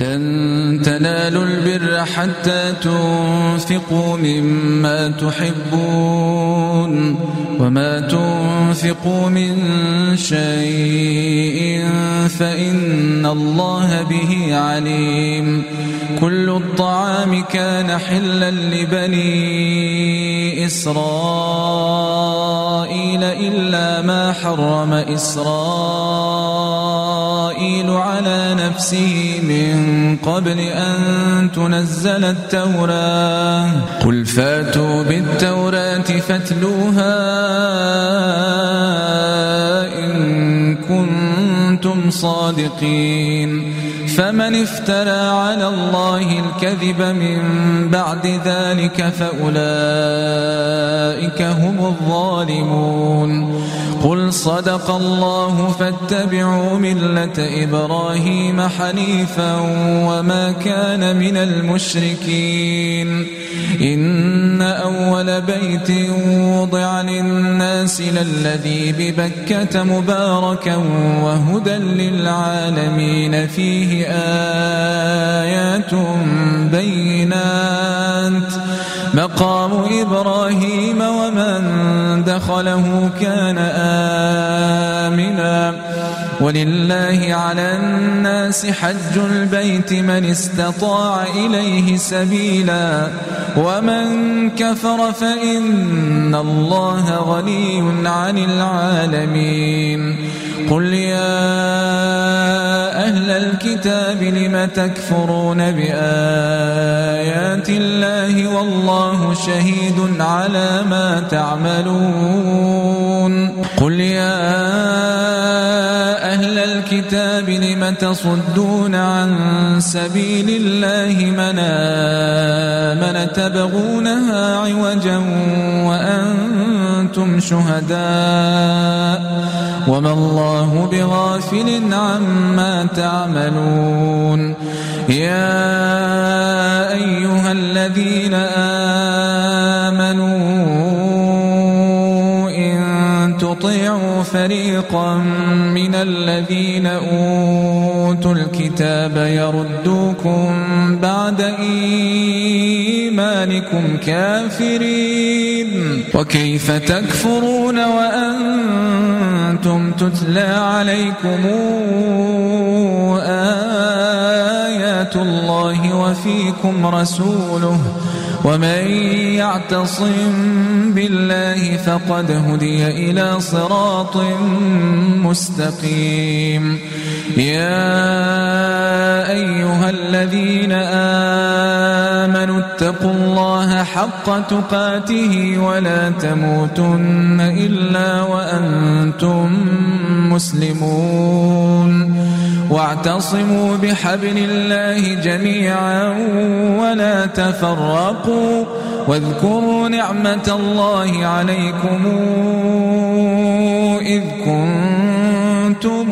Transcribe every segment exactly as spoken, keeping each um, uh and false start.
لن تنالوا البر حتى تنفقوا مما تحبون وما تنفقوا من شيء فإن الله به عليم. كل الطعام كان حلا لبني إسرائيل إلا ما حرم إسرائيل على نفسه من قبل أن تنزل التوراة. قل فاتوا بالتوراة فاتلوها إن كنتم صادقين. فمن افترى على الله الكذب من بعد ذلك فأولئك هم الظالمون. قل صدق الله فاتبعوا ملة إبراهيم حنيفا وما كان من المشركين. إن أول بيت وضع للناس للذي ببكة مباركا وهدى للعالمين فيه آيات بينات مقام إبراهيم ومن دخله كان آمنا ولله على الناس حج البيت من استطاع إليه سبيلا ومن كفر فإن الله غني عن العالمين. قل يا أهل الكتاب لم تكفرون بآيات الله والله شهيد على ما تعملون. قل يا أهل الكتاب لم تصدون عن سبيل الله من آمن تبغونها عوجا وأنتم شهداء وما الله بغافل عما تعملون. يا أيها الذين آمنوا إن تطيعوا فريقا من الذين أوتوا الكتاب يردوكم بعد إيمانكم كافرين وكيف تكفرون وأنتم تتلى عليكم آيات الله وفيكم رسوله ومن يعتصم بالله فقد هدي إلى صراط مستقيم. يا أيها الذين آمنوا اتقوا الله حق تقاته ولا تموتن إلا وأنتم مسلمون واعتصموا بحبل الله جميعا ولا تفرقوا واذكروا نعمة الله عليكم إذ كنتم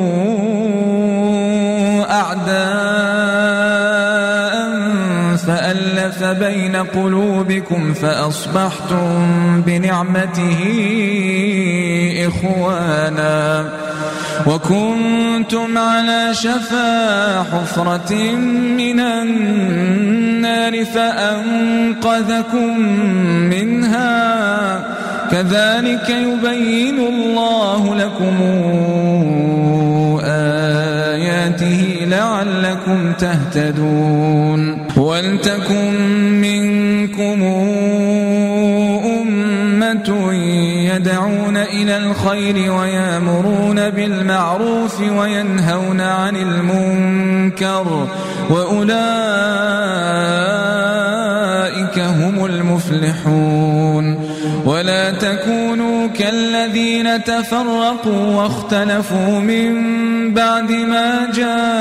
أعداء فألف بين قلوبكم فأصبحتم بنعمته إخوانا وكنتم على شفا حفرة من النار فأنقذكم منها كذلك يبين الله لكم آياته لعلكم تهتدون. ولتكن منكم أمة يدعون إلى الخير ويأمرون بالمعروف وينهون عن المنكر وأولئك هم المفلحون. ولا تكونوا كالذين تفرقوا واختلفوا من بعد ما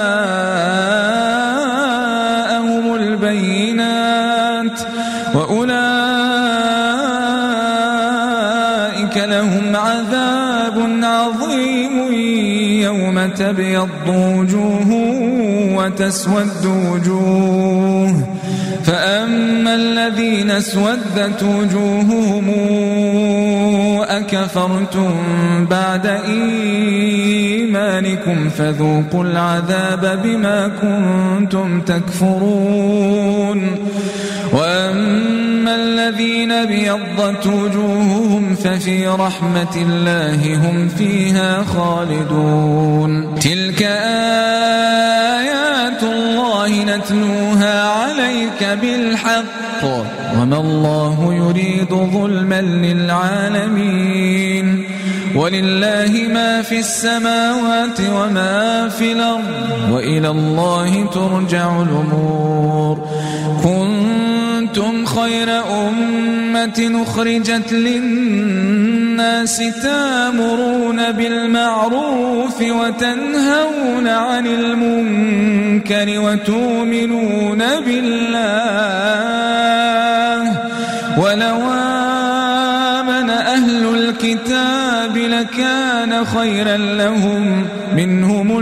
جاءهم البينات وأولئك لهم عذاب عظيم يوم تبيض وجوه وتسود وجوه فأما الذين اسودت وجوههم أكفرتم بعد إيمانكم فذوقوا العذاب بما كنتم تكفرون وأما الذين ابيضت وجوههم ففي رحمة الله هم فيها خالدون تلك آيات الله نتلوها عليك بالحق وما الله يريد ظلما للعالمين ولله ما في السماوات وما في الأرض وإلى الله ترجع الأمور كنتم خير أمة أخرجت للناس تأمرون بالمعروف وتنهون عن المنكر وتؤمنون بالله ولو آمن أهل الكتاب لكان خيرا لهم منهم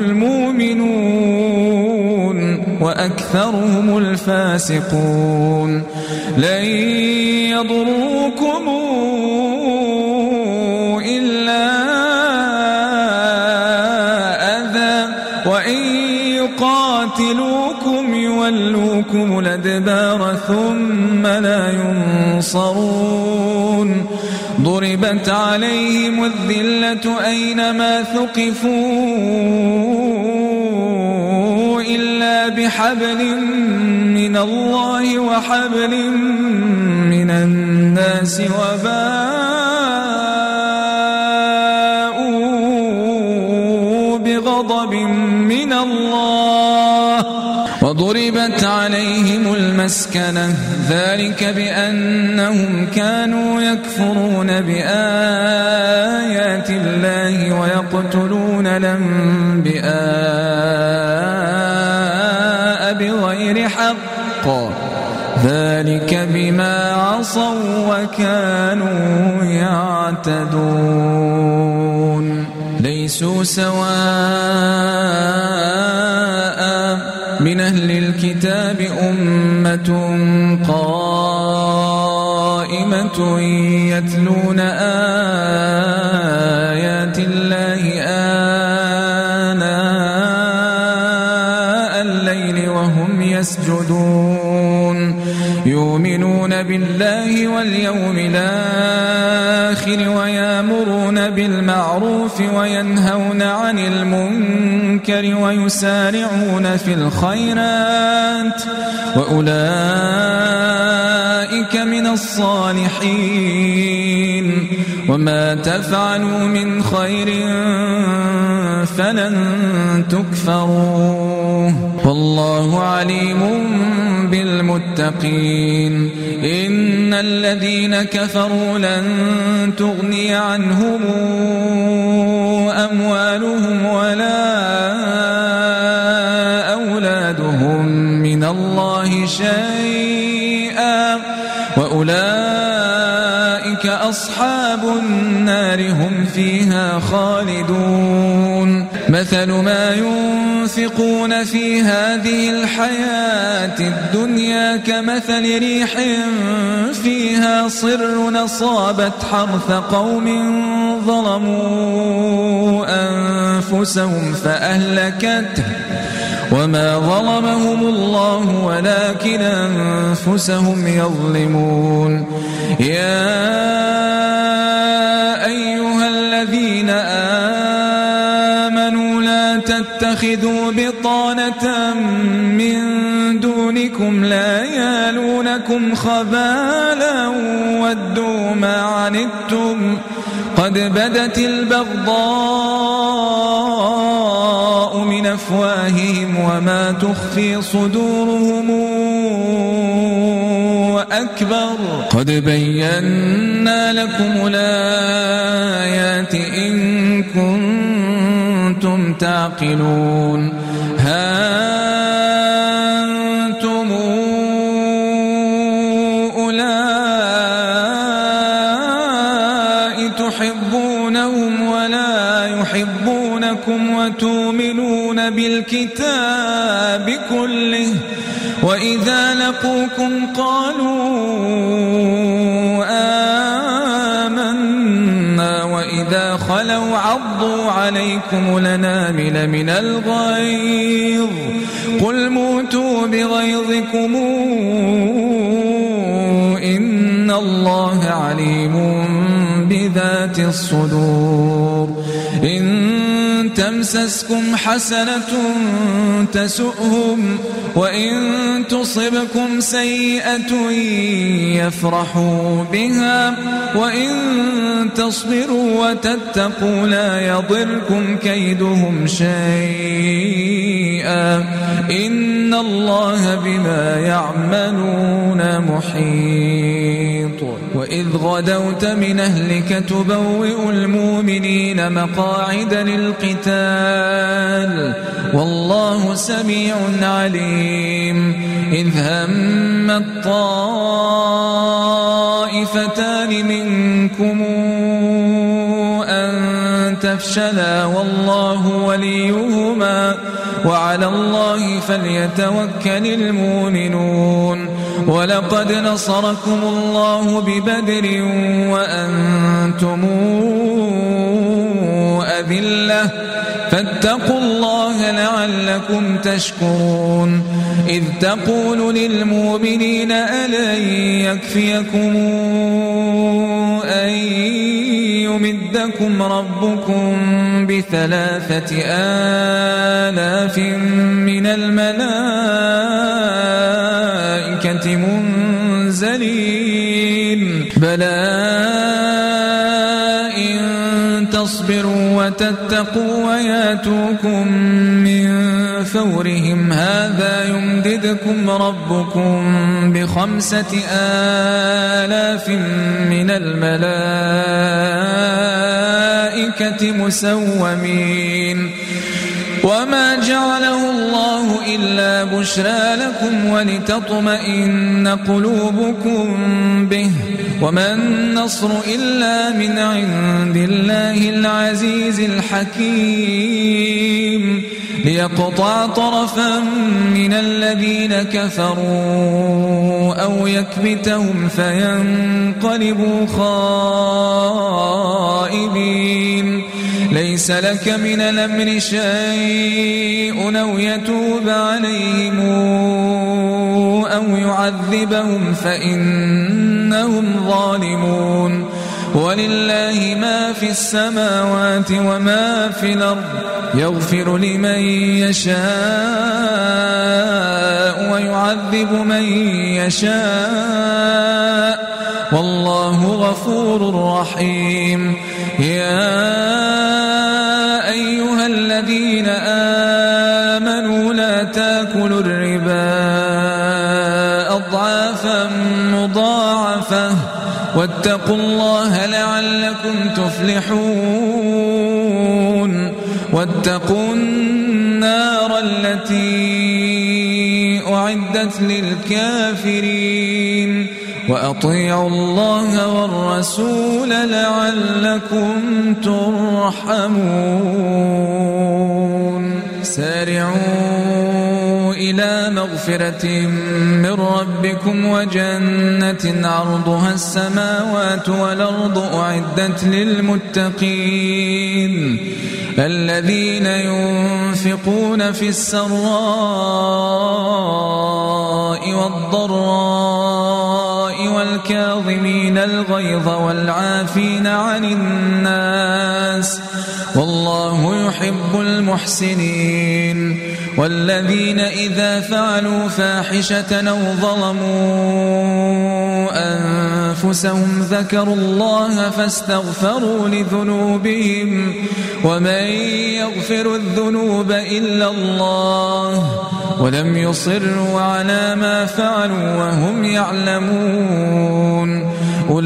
المؤمنون وأكثرهم الفاسقون لن يضروكم إلا أذى وإن يقاتلوكم يولوكم الأدبار ثم لا ينصرون ضربت عليهم الذلة أينما ثقفوا إلا بحبل من الله وحبل من الناس وباءوا بغضب من الله وضربت عليهم المسكنة ذلك بأنهم كانوا يكفرون بآيات الله ويقتلون الأنبياء بغير حق ذلك بما عصوا وكانوا يعتدون ليسوا سواء من أهل الكتاب أمة قائمة يتلون آيات الله آناء الليل وهم يسجدون يؤمنون بالله واليوم الآخر ويأمرون بالمعروف وينهون عن المنكر ويسارعون في الخيرات وأولئك من الصالحين وما تفعلوا من خير فلن تكفروه والله عليم بالمتقين إن الذين كفروا لن تغني عنهم أموالهم ولا أولادهم من الله شيئا وأولئك أصحاب النار هم فيها خالدون مثل ما ينفقون في هذه الحياة الدنيا كمثل ريح فيها صر أصابت حرث قوم ظلموا أنفسهم فأهلكته وما ظلمهم الله ولكن أنفسهم يظلمون يا أيها الذين آمنوا لا تتخذوا بطانة من دونكم لا يالونكم خبالا ودوا ما عنتم قد بدت البغضاء من أفواههم وما تخفي صدورهم أكبر قد بينا لكم الآيات إن كنتم تعقلون ها أنتم أولئك تحبونهم ولا يحبونكم وتؤمنون بالكتاب بكله وإذا لقوكم قالوا آمنا وإذا خلوا عضوا عليكم الأنامل من الغيظ قل موتوا بغيظكم إن الله عليم بذات الصدور إن تمسسكم حسنة تسؤهم وإن تصبكم سيئة يفرحوا بها وإن تصبروا وتتقوا لا يضركم كيدهم شيئا إن الله بما يعملون محيط وإذ غدوت من أهلك تبوئ المؤمنين مقاعد للقتال والله سميع عليم إذ هم الطائفتان منكم أن تفشلا والله وليهما وعلى الله فليتوكل المؤمنون ولقد نصركم الله ببدر وأنتم أذلة فاتقوا الله لعلكم تشكرون إذ تقول للمؤمنين ألن يكفيكم أن يمدكم ربكم بثلاثة آلاف من الملائكة منزلين بلى إن تصبروا وتتقوا وياتوكم من فورهم هذا يمددكم ربكم بخمسة آلاف من الملائكة مسومين وما جعله الله إلا بشرى لكم ولتطمئن قلوبكم به وما النصر إلا من عند الله العزيز الحكيم ليقطع طرفا من الذين كفروا أو يكبتهم فينقلبوا خائبين ليس لك من الأمر شيء أو يتوب عليهم أو يعذبهم فإنهم ظالمون ولله ما في السماوات وما في الأرض يغفر لمن يشاء ويعذب من يشاء والله غفور رحيم يا أيها الذين آمنوا لا تاكلوا الربا أضعافا مضاعفة واتقوا الله لعلكم تفلحون واتقوا النار التي أعدت للكافرين وأطيعوا الله والرسول لعلكم ترحمون سارعوا إلى مغفرة من ربكم وجنة عرضها السماوات والأرض أعدت للمتقين الذين ينفقون في السراء والضراء والكاظمين الغيظ والعافين عن الناس والله يحب المحسنين والذين إذا فعلوا فاحشة أو ظلموا أنفسهم ذكروا الله فاستغفروا لذنوبهم ومن يغفر الذنوب إلا الله ولم يصروا على ما فعلوا وهم يعلمون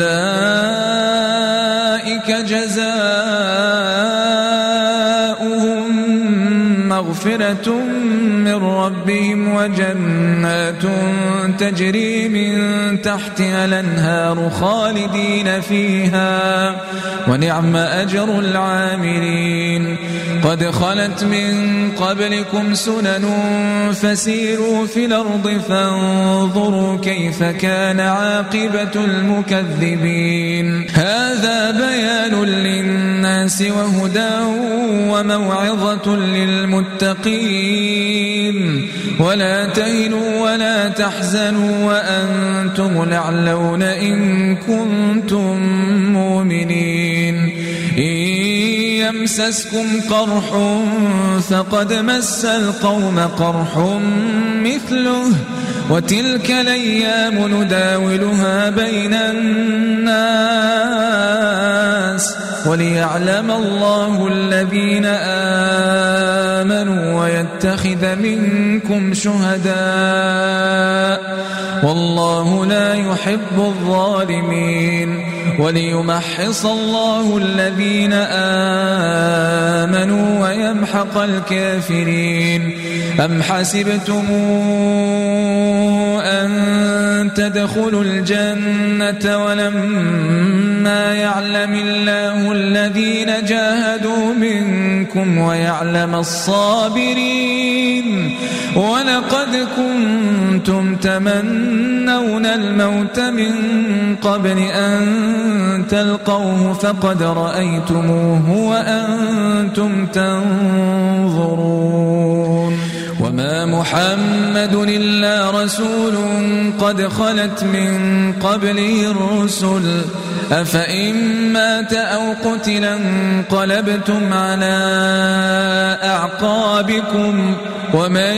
أولئك جزاؤهم مغفرة من ربهم وجنات تجري من تحتها الأنهار خالدين فيها ونعم أجر العاملين. قد خلت من قبلكم سنن فسيروا في الأرض فانظروا كيف كان عاقبة المكذبين. هذا بيان للناس وهدى وموعظة للمتقين. ولا تهنوا ولا تحزنوا وأنتم الأعلون إن كنتم مؤمنين. إن يمسسكم قرح فقد مس القوم قرح مثله وتلك الأيام نداولها بين الناس وليعلم الله الذين آمنوا ويتخذ منكم شهداء والله لا يحب الظالمين. وليمحص الله الذين آمنوا ويمحق الكافرين. أم حسبتم أن تدخلوا الجنة ولما يعلم الله الذين جاهدوا منكم ويعلم الصابرين. ولقد كنتم تمنون الموت من قبل أن تلقوه فقد رأيتموه وأنتم تنظرون. وما محمد إلا رسول قد خلت من قبله الرسل أفإن مات أو قتل انقلبتم على أعقابكم ومن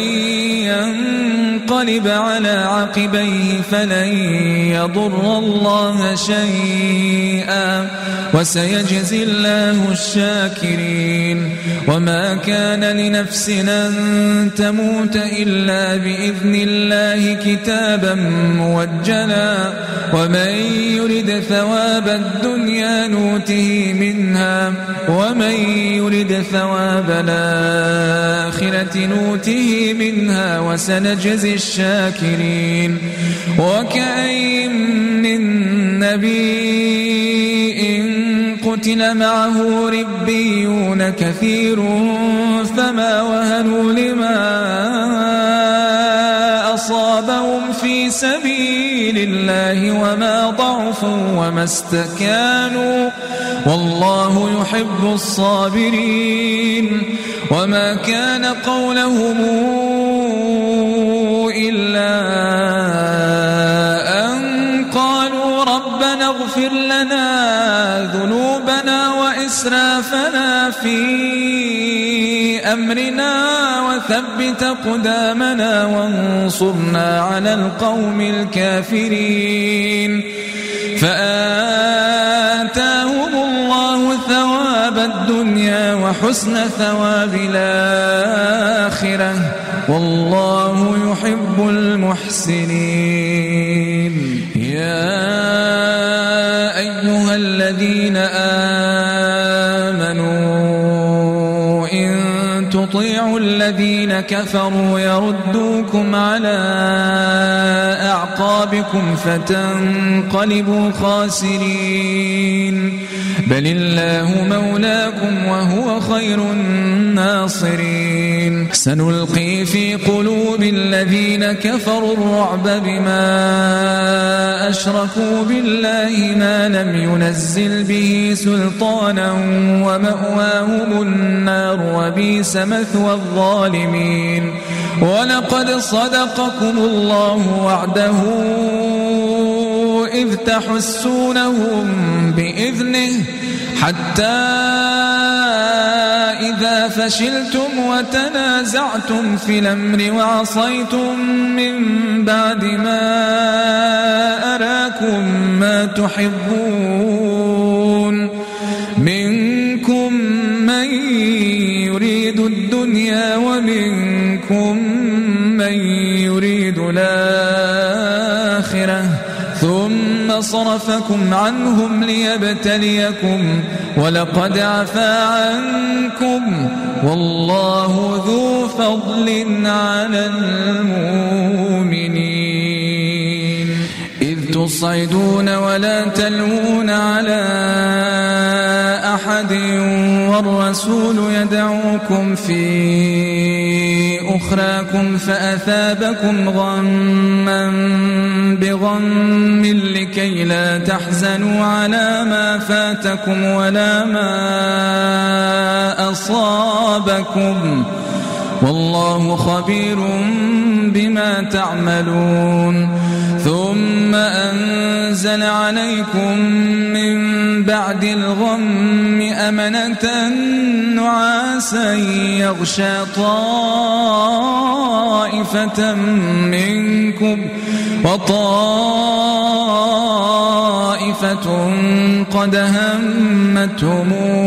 ينقلب على عقبيه فلن يضر الله شيئا وسيجزي الله الشاكرين. وما كان لنفس أن تموت إلا بإذن الله كتابا موجلا ومن يرد ثواب الدنيا نوته منها ومن يرد ثواب الآخرة نوته منها وسنجزي الشاكرين. وكأين من نبي قتل معه ربيون كثير فما وهنوا لما أصابهم في سبيل الله وما ضعفوا وما استكانوا والله يحب الصابرين. وما كان قولهم إلا أن قالوا ربنا اغفر لنا ذنوبنا وإسرافنا في أمرنا وثبت قدامنا وانصرنا على القوم الكافرين. فآتاهم الله ثواب الدنيا وحسن ثواب الآخرة والله يحب المحسنين. يا أيها الذين آمنوا إن تطيعوا الذين كفروا يردوكم على أعقابكم فتنقلبوا خاسرين. بل الله مولاكم وهو خير الناصرين. سنلقي في قلوب الذين كفروا الرعب بما أشركوا بالله ما لم ينزل به سلطانا ومأواهم النار وبئس مثوى الظالمين. ولقد صدقكم الله وعده إذ تحسونهم بإذنه حتى إذا فشلتم وتنازعتم في الأمر وعصيتم من بعد ما أراكم ما تحبون منكم من يريد الدنيا ومنكم من يريد الآخرة ثم ثم صرفكم عنهم ليبتليكم ولقد عفا عنكم والله ذو فضل على المؤمنين إذ تصعدون ولا تلوون على أحد والرسول يدعوكم في أخراكم فأثابكم غما بغم لكي لا تحزنوا على ما فاتكم ولا ما أصابكم والله خبير بما تعملون ثم أنزل عليكم من بعد الغم أمنة نعاسا يغشى طائفة منكم وطائفة قد همتهم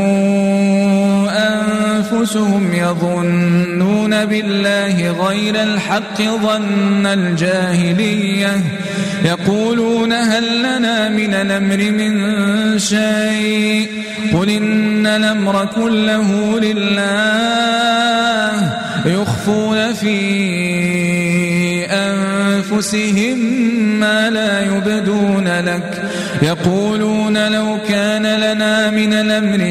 أنفسهم يظنون بالله غير الحق ظن الجاهلية يقولون هل لنا من الأمر من شيء قل إن الأمر كله لله يخفون في أنفسهم ما لا يبدون لك يقولون لو كان لنا من الأمر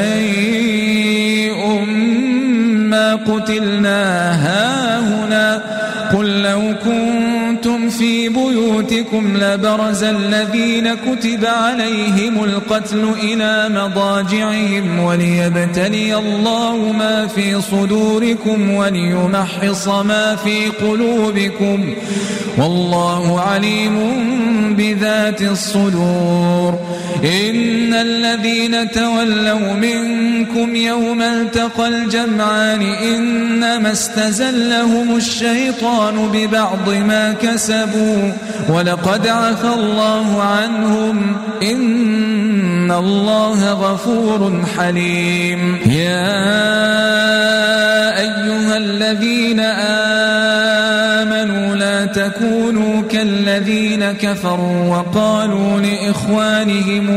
شيء ما قتلنا هاهنا قل لو كنتم في بيوتكم لبرز الذين كتب عليهم القتل إلى مضاجعهم وليبتلي الله ما في صدوركم وليمحص ما في قلوبكم والله عليم بذات الصدور إن الذين تولوا منكم يوم التقى الجمعان إنما استزلهم الشيطان ببعض ما كسبوا ولقد عفى الله عنهم إن الله غفور حليم يا أيها الذين آمنوا لا تكونوا كالذين كفروا وقالوا لإخوانهم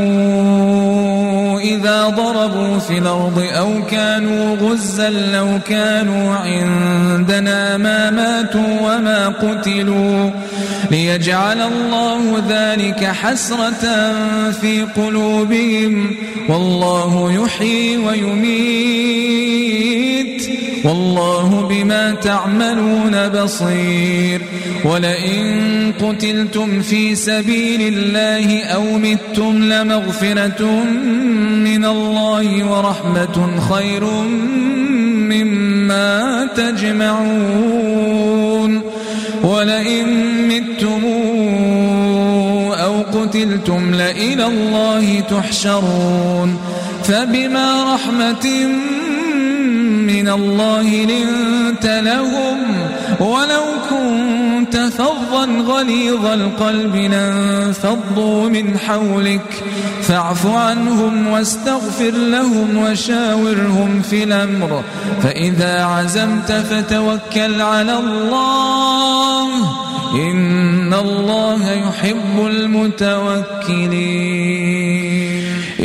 إذا ضربوا في الأرض أو كانوا غزا لو كانوا عندنا ما ماتوا وما قتلوا ليجعل الله ذلك حسرة في قلوبهم والله يحيي ويميت والله بما تعملون بصير ولئن قتلتم في سبيل الله أو متم لمغفرة من الله ورحمة خير مما تجمعون ولئن متم أو قتلتم لإلى الله تحشرون فبما رحمة من الله لنت لهم ولو كنت فظا غليظ القلب لانفضوا من حولك فاعف عنهم واستغفر لهم وشاورهم في الأمر فإذا عزمت فتوكل على الله إن الله يحب المتوكلين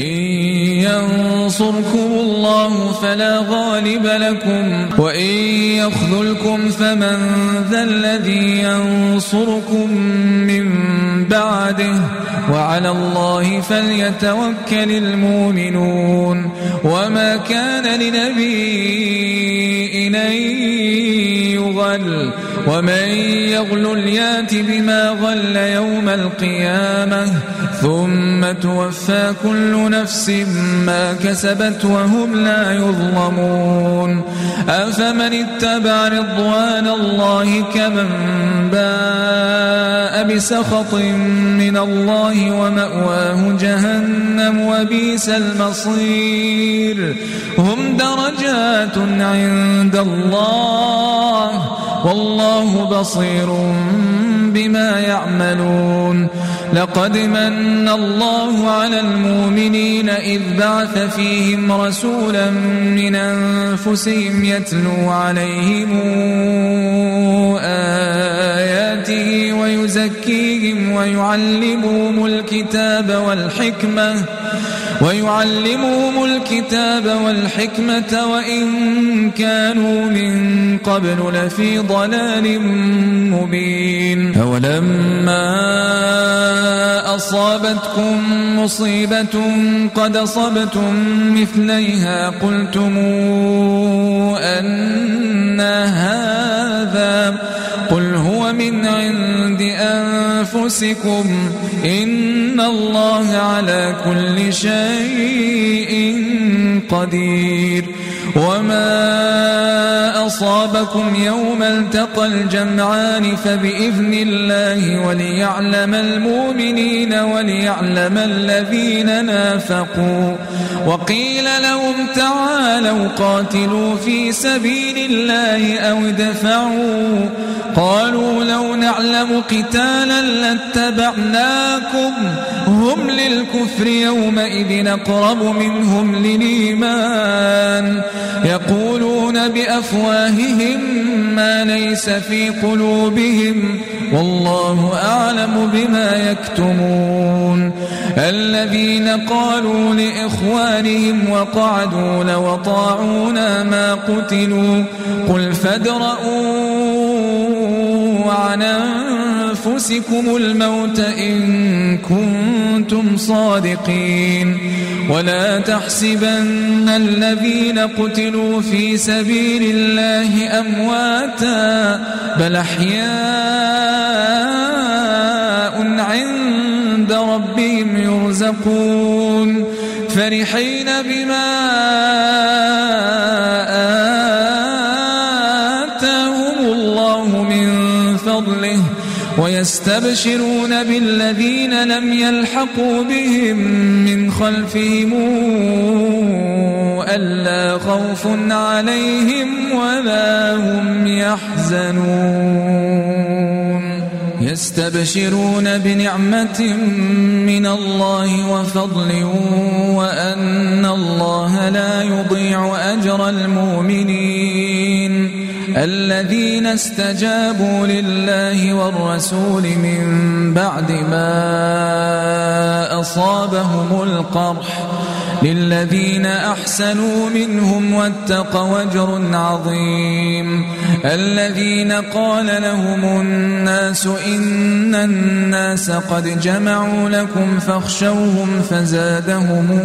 ينصركم الله فلا غالب لكم وإن يخذلكم فمن ذا الذي ينصركم من بعده وعلى الله فليتوكل المؤمنون وما كان لنبي أن يغل ومن يغل يات بما غل يوم القيامة ثم توفى كل نفس ما كسبت وهم لا يظلمون أفمن اتبع رضوان الله كمن باء بسخط من الله ومأواه جهنم وبئس المصير هم درجات عند الله والله بصير بما يعملون لقد من الله على المؤمنين إذ بعث فيهم رسولا من أنفسهم يتلو عليهم آياته ويزكيهم ويعلمهم الكتاب والحكمة ويعلمهم الكتاب والحكمة وإن كانوا من قبل لفي ضلال مبين. أولما أصابتكم مصيبة قد أصبتم مثليها قلتم أن هذا قل هو من عند أنفسكم إن الله على كل شيء قدير. وما أصابكم يوم التقى الجمعان فبإذن الله وليعلم المؤمنين وليعلم الذين نافقوا. وقيل لهم تعالوا قاتلوا في سبيل الله أو ادفعوا قالوا لو نعلم قتالا لاتبعناكم هم للكفر يومئذ أقرب منهم للإيمان يقولون بأفواههم ما ليس في قلوبهم والله أعلم بما يكتمون. الذين قالوا لإخوانهم وقعدوا لو أطاعونا ما قتلوا قل فادرءوا عن أنفسكم الموت إن كنتم صادقين. ولا تحسبن الذين قتلوا في سبيل الله أمواتا بل أحياء عند ربهم يرزقون فرحين بما آتاهم الله من فضله ويستبشرون بالذين لم يلحقوا بهم من خلفهم ألا خوف عليهم ولا هم يحزنون. يستبشرون بنعمة من الله وفضل وأن الله لا يضيع أجر المؤمنين الذين استجابوا لله والرسول من بعد ما أصابهم القرح للذين أحسنوا منهم واتقوا أجر عظيم. الذين قال لهم الناس إن الناس قد جمعوا لكم فاخشوهم فزادهم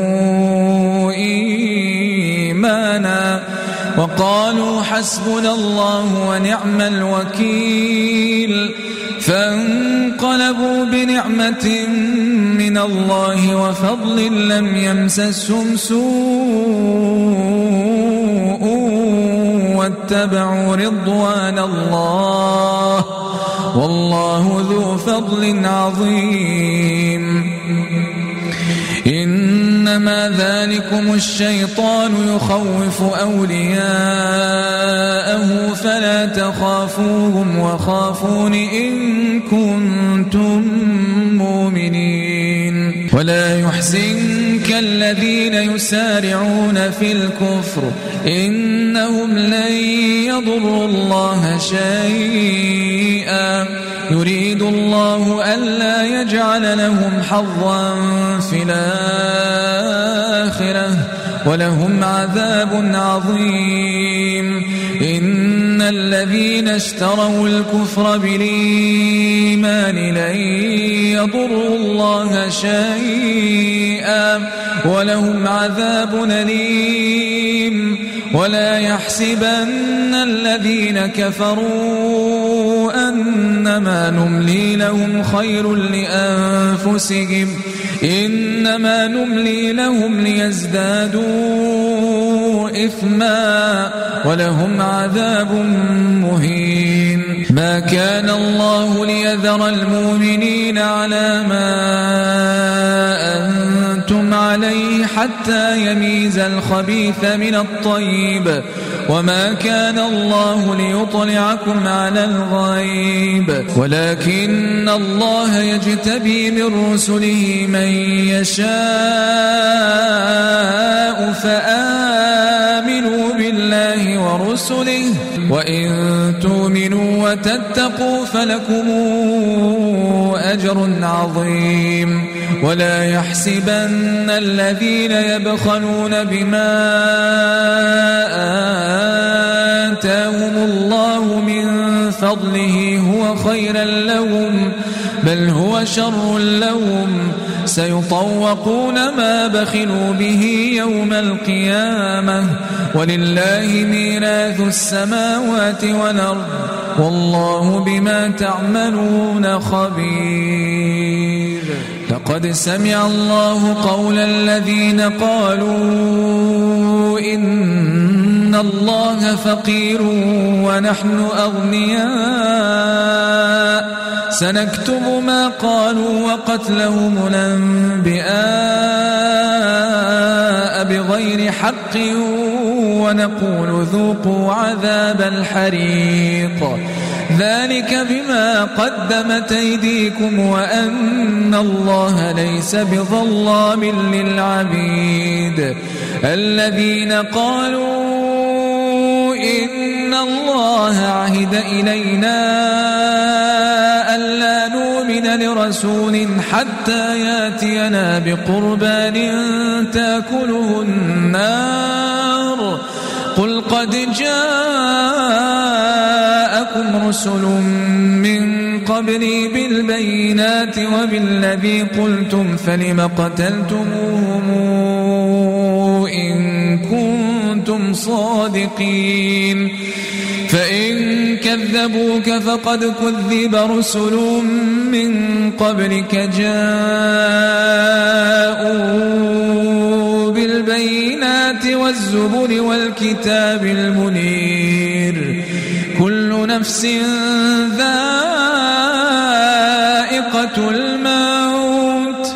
إيمانا وقالوا حسبنا الله ونعم الوكيل. فانقلبوا بنعمة من الله وفضل لم يمسسهم سوء واتبعوا رضوان الله والله ذو فضل عظيم. إنما ذلكم الشيطان يخوف أولياءه فلا تخافوهم وخافون إن كنتم مؤمنين. ولا يحزنك الذين يسارعون في الكفر إنهم لن يضروا الله شيئا يريد الله ألا يجعل لهم حظا في الآخرة ولهم عذاب عظيم. إن الذين اشتروا الكفر بالإيمان لن يضروا الله شيئا ولهم عذاب أليم. ولا يحسبن الذين كفروا أنما نملي لهم خير لأنفسهم إنما نملي لهم ليزدادوا إثما ولهم عذاب مهين. ما كان الله ليذر المؤمنين على ما أنتم عليه حتى يميز الخبيث من الطيب وما كان الله ليطلعكم على الغيب ولكن الله يجتبي من رسله من يشاء فآمنوا بالله ورسله وإن تؤمنوا وتتقوا فلكم أجر عظيم ولا يحسبن الذين يبخلون بما آتاهم الله من فضله هو خيرا لهم بل هو شر لهم سيطوقون ما بخلوا به يوم القيامة ولله ميراث السماوات والأرض والله بما تعملون خبير. لقد سمع الله قول الذين قالوا إن الله فقير ونحن أغنياء سنكتب ما قالوا وقتلهم الأنبياء بغير حق ونقول ذوقوا عذاب الحريق ذلك بما قدمت أيديكم وأن الله ليس بظلام للعبيد. الذين قالوا إن الله عهد إلينا ألا نؤمن لرسول حتى ياتينا بقربان تأكله النار قل قد جاءكم رسل من قبلي بالبينات وبالذي قلتم فلم قتلتموهم إن كنتم صادقين فإن كذبوك فقد كذب رسل من قبلك جاءوا بالبينات والزبر والكتاب المنير كل نفس ذائقة الموت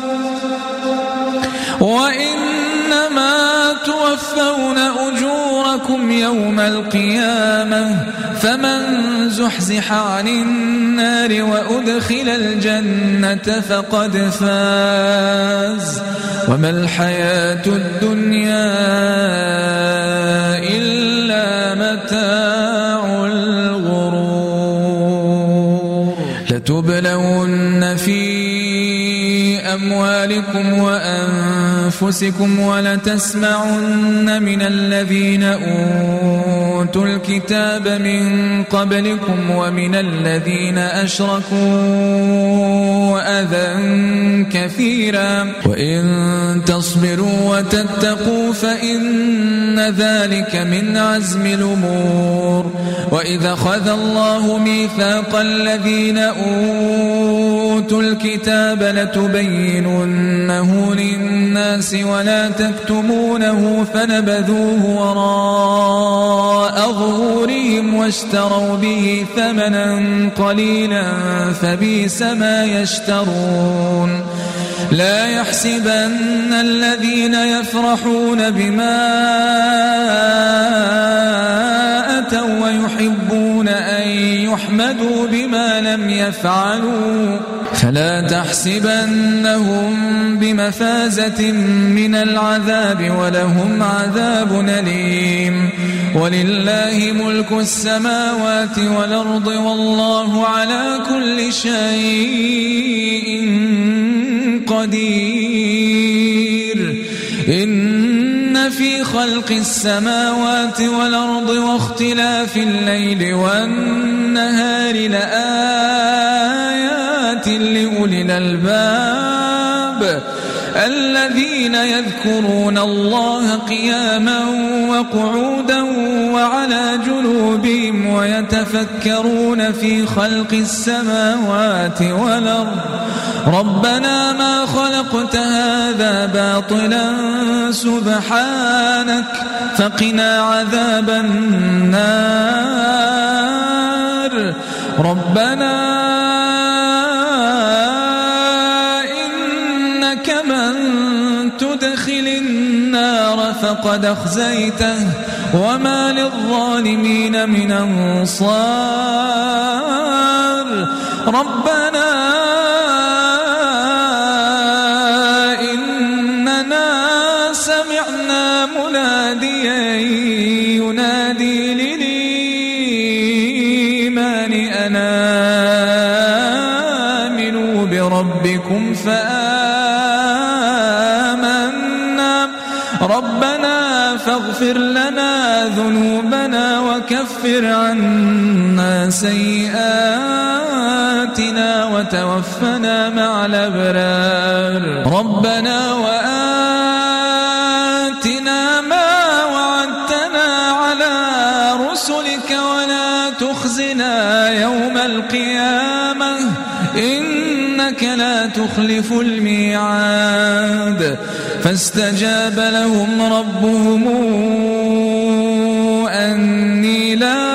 وإنما توفون أجوركم يوم القيامة فمن زحزح عن النار وأدخل الجنة فقد فاز وما الحياة الدنيا إلا متاع الغرور. لتبلون في أموالكم وأنفسكم ولتسمعن من الذين أوتوا الكتاب من قبلكم ومن الذين أشركوا أذى كثيرا وإن تصبروا وتتقوا فإن ذلك من عزم الأمور. وإذا أخذ الله ميثاق الذين أوتوا الكتاب لتبيننه للناس ولا تكتمونه فنبذوه وراء ظهورهم واشتروا به ثمنا قليلا فبئس ما يشترون. لا يحسبن الذين يفرحون بما أتوا ويحبون أن يحمدوا بما لم يفعلوا فلا تحسبنهم بمفازة من العذاب ولهم عذاب أليم. ولله ملك السماوات والأرض والله على كل شيء قدير. إن في خلق السماوات والأرض واختلاف الليل والنهار لآيات لأولي الألباب الذين يذكرون الله قياما وقعودا وعلى جنوبهم ويتفكرون في خلق السماوات والأرض ربنا ما خلقت هذا باطلا سبحانك فقنا عذاب النار. ربنا إنك من تدخل النار فقد أخزيته وما للظالمين من أنصار ربنا إننا سمعنا مناديا ينادي للإيمان أن آمنوا بربكم فآمنا ربنا فاغفر لنا ذنوبنا وكفر عنا سيئاتنا وتوفنا مع الأبرار ربنا وآتنا ما وعدتنا على رسلك ولا تخزنا يوم القيامة إنك لا تخلف الميعاد فاستجاب لهم ربهم أني لا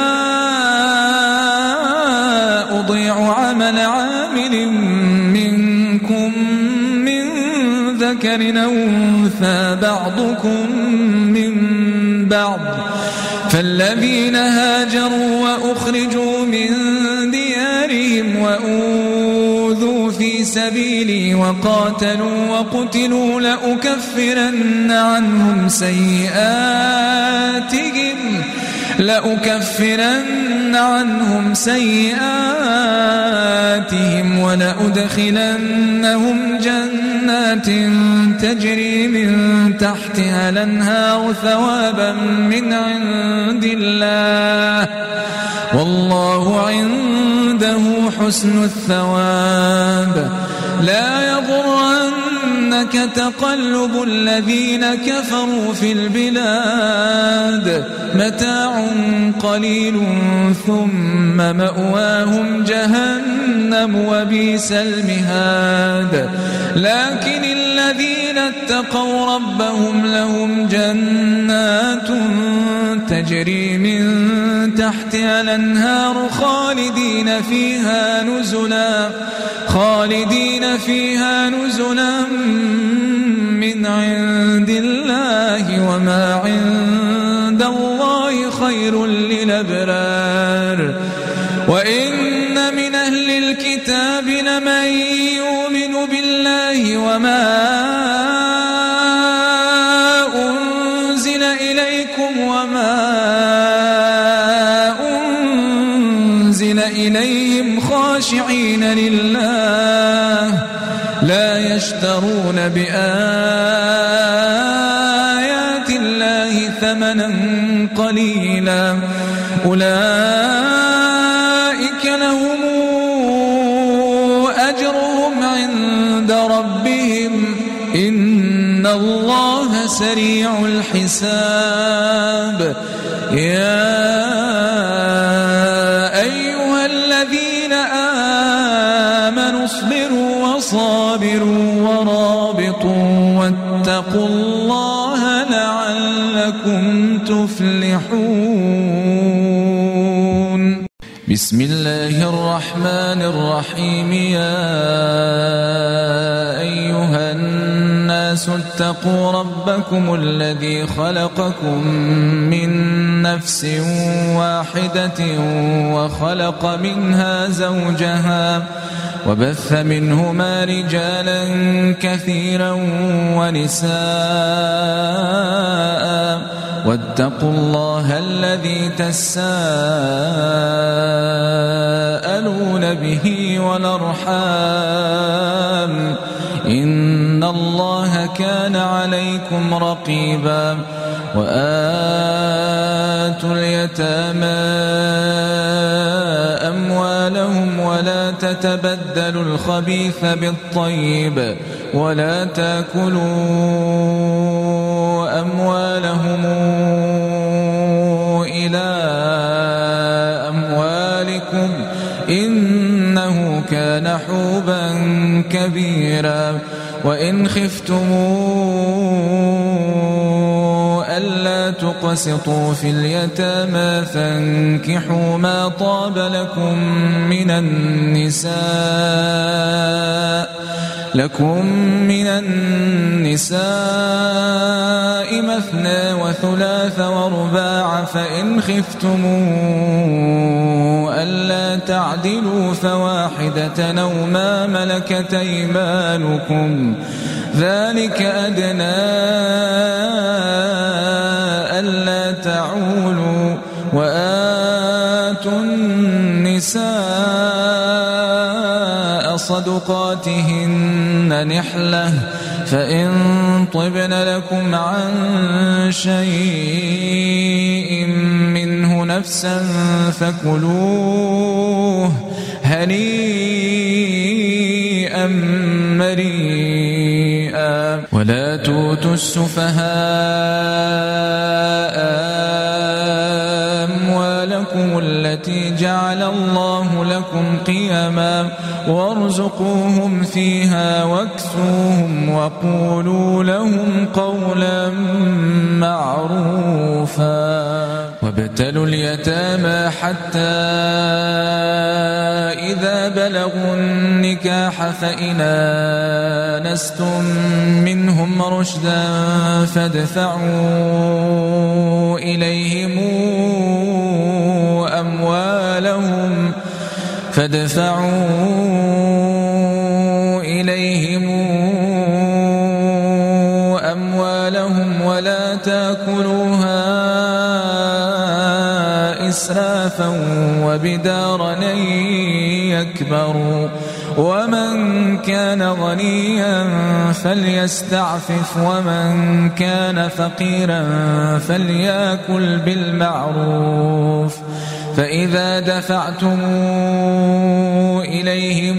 أضيع عمل عامل منكم من ذكر أو أنثى بعضكم من بعض فالذين هاجروا وأخرجوا من ديارهم وأوذوا في سبيلي وقاتلوا وقتلوا لأكفرن عنهم سيئاتهم لأكفرن عنهم سيئاتهم ولأدخلنهم جنات تجري من تحتها الأنهار ثوابا من عند الله والله عنده حسن الثواب لا يغرنك تقلب الذين كفروا في البلاد متاع قليل ثم مأواهم جهنم وبئس المهاد لكن الذين اتقوا ربهم لهم جنات تجري من تحتها الأنهار خالدين فيها نزلا خالدين فيها نزلا من عند الله وما عند الله خير للأبرار وإن من أهل الكتاب لمن يؤمن بالله وما أنزل إليكم وما أنزل إليهم خاشعين لله لا يشترون بآيات الله ثمنا قليلا أولئك لهم أجرهم عند ربهم إن الله سريع الحساب يا أيها الذين آمنوا اصبروا وصابروا ورابطوا واتقوا الله لعلكم تفلحون بسم الله الرحمن الرحيم يا أيها الناس اتقوا ربكم الذي خلقكم من نفس واحدة وخلق منها زوجها وبث منهما رجالا كثيرا ونساء واتقوا الله الذي تساءلون به والأرحام إن الله كان عليكم رقيبا وآتوا اليتامى أموالهم ولا تتبدلوا الخبيث بالطيب ولا تأكلوا أموالهم إلى أموالكم إنه كان حوبا كبيرا وإن خفتموا ألا تقسطوا في اليتامى فانكحوا ما طاب لكم من النساء لكم من النساء مثنى وثلاث ورباع فإن خفتم ألا تعدلوا فواحدة أو ما ملكت أيمانكم ذلك أدنى ألا تعولوا وآتوا النساء صدقاتهن نحلة فإن طبن لكم عن شيء منه نفسا فكلوه هنيئا مريئا ولا تؤتوا السفهاء أموالكم التي جعل الله لكم قيما وارزقوهم فيها واكسوهم وقولوا لهم قولا معروفا وابتلوا اليتامى حتى إذا بلغوا النكاح فإن آنستم منهم رشدا فادفعوا إليهم أموالهم فادفعوا إليهم أموالهم ولا تأكلوها إسرافا وبدارا أن يكبروا ومن كان غنيا فليستعفف ومن كان فقيرا فليأكل بالمعروف فإذا دفعتم إليهم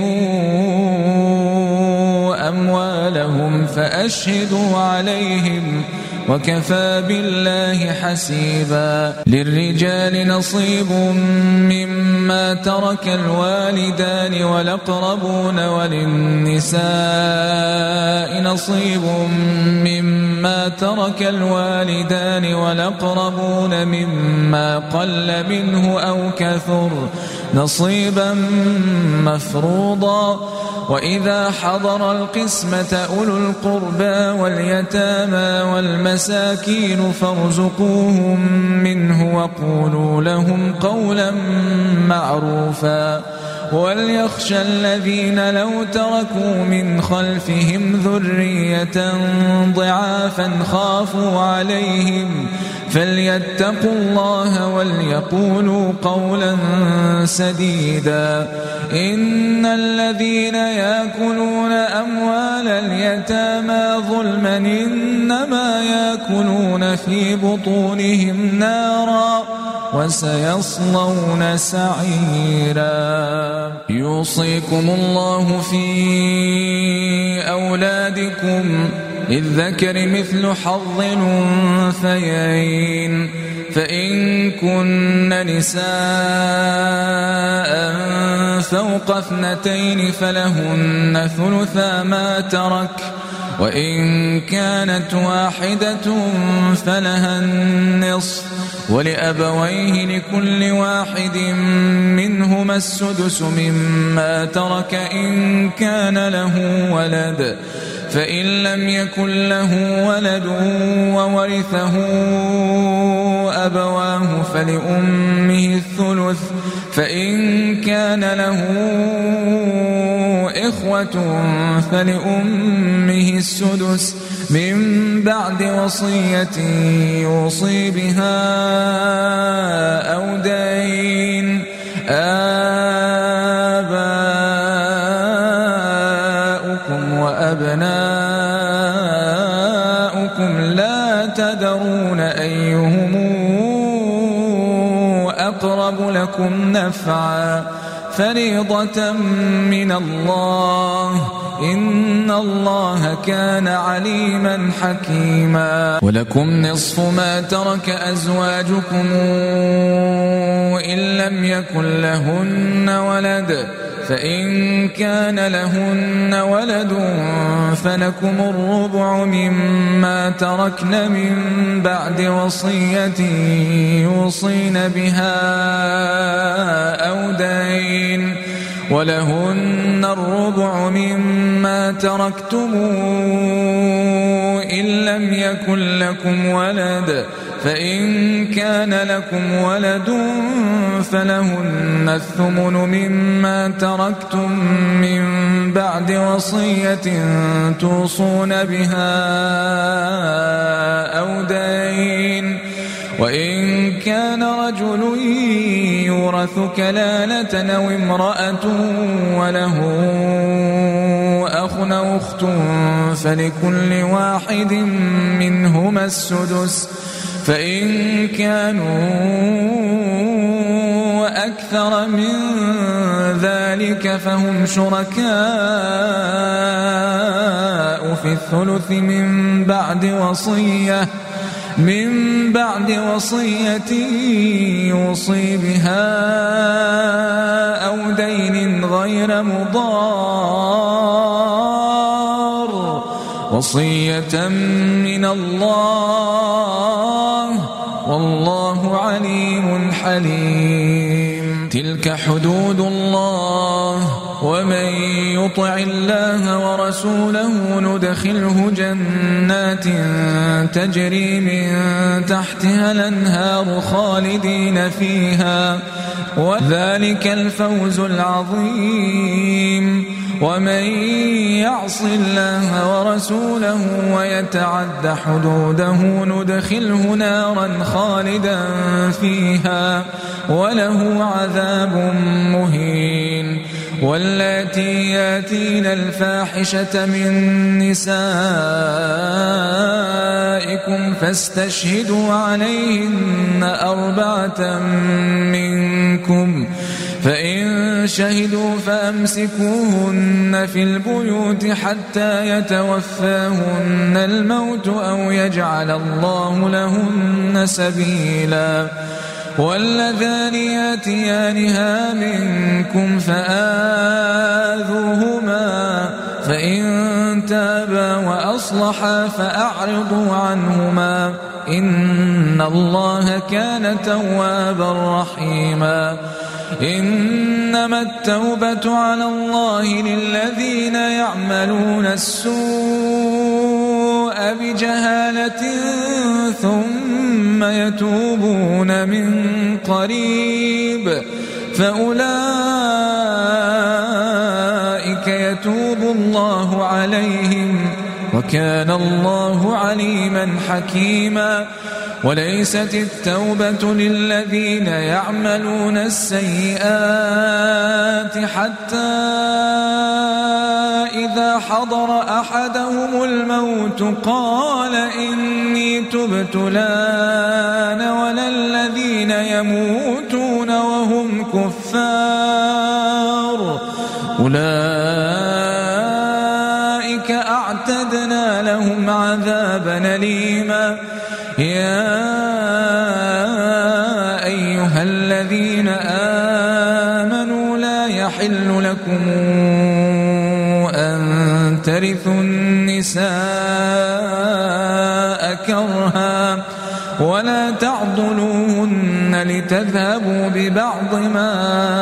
أموالهم فأشهدوا عليهم وكفى بالله حسيبا للرجال نصيب مما ترك الوالدان والأقربون وللنساء نصيب مما ترك الوالدان والأقربون مما قل منه أو كثر نصيبا مفروضا وإذا حضر القسمة أولو القربى واليتامى والمساكين فارزقوهم منه وقولوا لهم قولا معروفا وليخشى الذين لو تركوا من خلفهم ذرية ضعافا خافوا عليهم فليتقوا الله وليقولوا قولا سديدا إن الذين يأكلون أموال اليتامى ظلما إنما يأكلون في بطونهم نارا وسيصلون سعيرا يوصيكم الله في أولادكم للذكر مثل حظ الأنثيين فإن كن نساء فوق اثنتين فلهن ثلثا ما ترك وإن كانت واحدة فلها النصف ولأبويه لكل واحد منهما السدس مما ترك إن كان له ولد فإن لم يكن له ولد وورثه أبواه فلأمه الثلث فإن كان له إخوة فلأمه السدس من بعد وصية يوصي بها أو دين آباؤكم وأبناؤكم لا تدرون أيهم أقرب لكم نفعا فريضة من الله إن الله كان عليما حكيما ولكم نصف ما ترك أزواجكم إن لم يكن لهن ولد فإن كان لهن ولد فلكم الربع مما تركن من بعد وصية يوصين بها أو دين ولهن الربع مما تركتم إن لم يكن لكم ولد فإن كان لكم ولد فلهن الثمن مما تركتم من بعد وصية توصون بها أو دين وإن كان رجل يورث كلالة أو امرأة وله أخ أو أخت فلكل واحد منهما السدس فإن كانوا أكثر من ذلك فهم شركاء في الثلث من بعد وصية من بعد وصية يوصي بها أو دين غير مضار وصية من الله والله عليم حليم. تلك حدود الله ومن يطع الله ورسوله ندخله جنات تجري من تحتها الأنهار خالدين فيها وذلك الفوز العظيم. ومن يعص الله ورسوله ويتعد حدوده ندخله نارا خالدا فيها وله عذاب مهين. واللاتي ياتين الفاحشة من نسائكم فاستشهدوا عليهن أربعة منكم فإن شهدوا فأمسكوهن في البيوت حتى يتوفاهن الموت أو يجعل الله لهن سبيلا. واللذان ياتيانها منكم فآذوهما فإن تابا وأصلحا فأعرضوا عنهما إن الله كان توابا رحيما. إنما التوبة على الله للذين يعملون السوء بجهالة ثم يتوبون من قريب فأولئك يتوب الله عليهم وكان الله عليما حكيما. وليست التوبة للذين يعملون السيئات حتى إذا حضر أحدهم الموت قال إني تبت الآن ولا الذين يموتون وهم كفار أولئك أعتدنا لهم عذابا أليما. يا أيها الذين آمنوا لا يحل لكم أن ترثوا النساء كرها ولا تعضلوهن لتذهبوا ببعض ما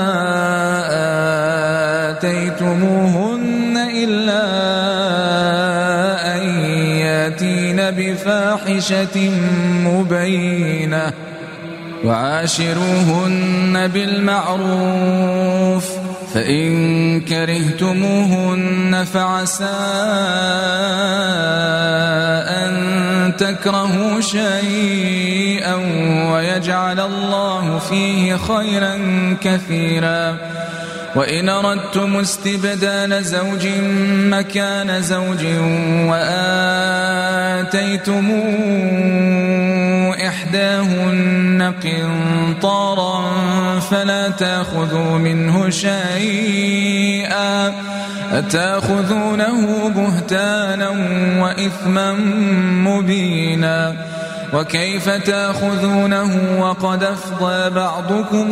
آتيتموهن إلا أن يأتين بفاحشة مبينة وعاشروهن بالمعروف فإن كرهتموهن فعسى أن تكرهوا شيئا ويجعل الله فيه خيرا كثيرا. وإن أردتم استبدال زوج مكان زوج وآتيتم إحداهن قنطارا فلا تأخذوا منه شيئا أتأخذونه بهتانا وإثما مبينا. وكيف تأخذونه وقد أفضى بعضكم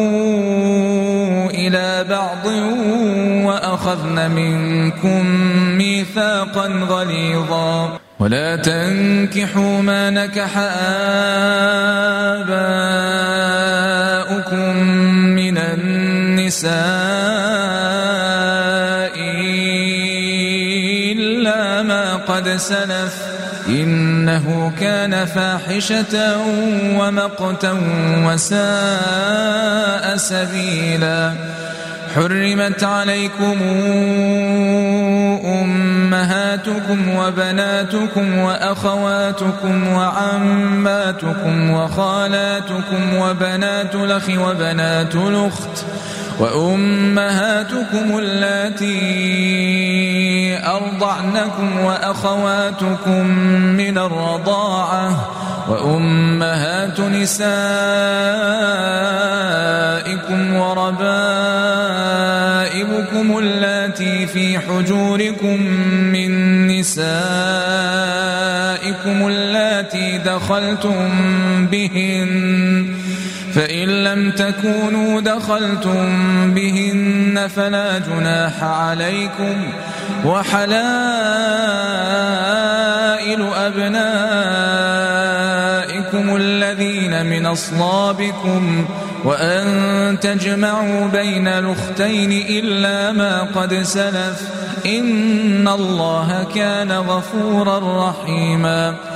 إلى بعض وأخذن منكم ميثاقا غليظا. ولا تنكحوا ما نكح آباؤكم من النساء قد سلف إنه كان فاحشة ومقتا وساء سبيلا. حرمت عليكم أمهاتكم وبناتكم وأخواتكم وعماتكم وخالاتكم وبنات الأخ وبنات الأخت وأمهاتكم اللاتي أرضعنكم وأخواتكم من الرضاعة وأمهات نسائكم وربائبكم اللاتي في حجوركم من نسائكم اللاتي دخلتم بهن فإن لم تكونوا دخلتم بهن فلا جناح عليكم وحلائل أبنائكم الذين من أصلابكم وأن تجمعوا بين الأختين إلا ما قد سلف إن الله كان غفورا رحيما.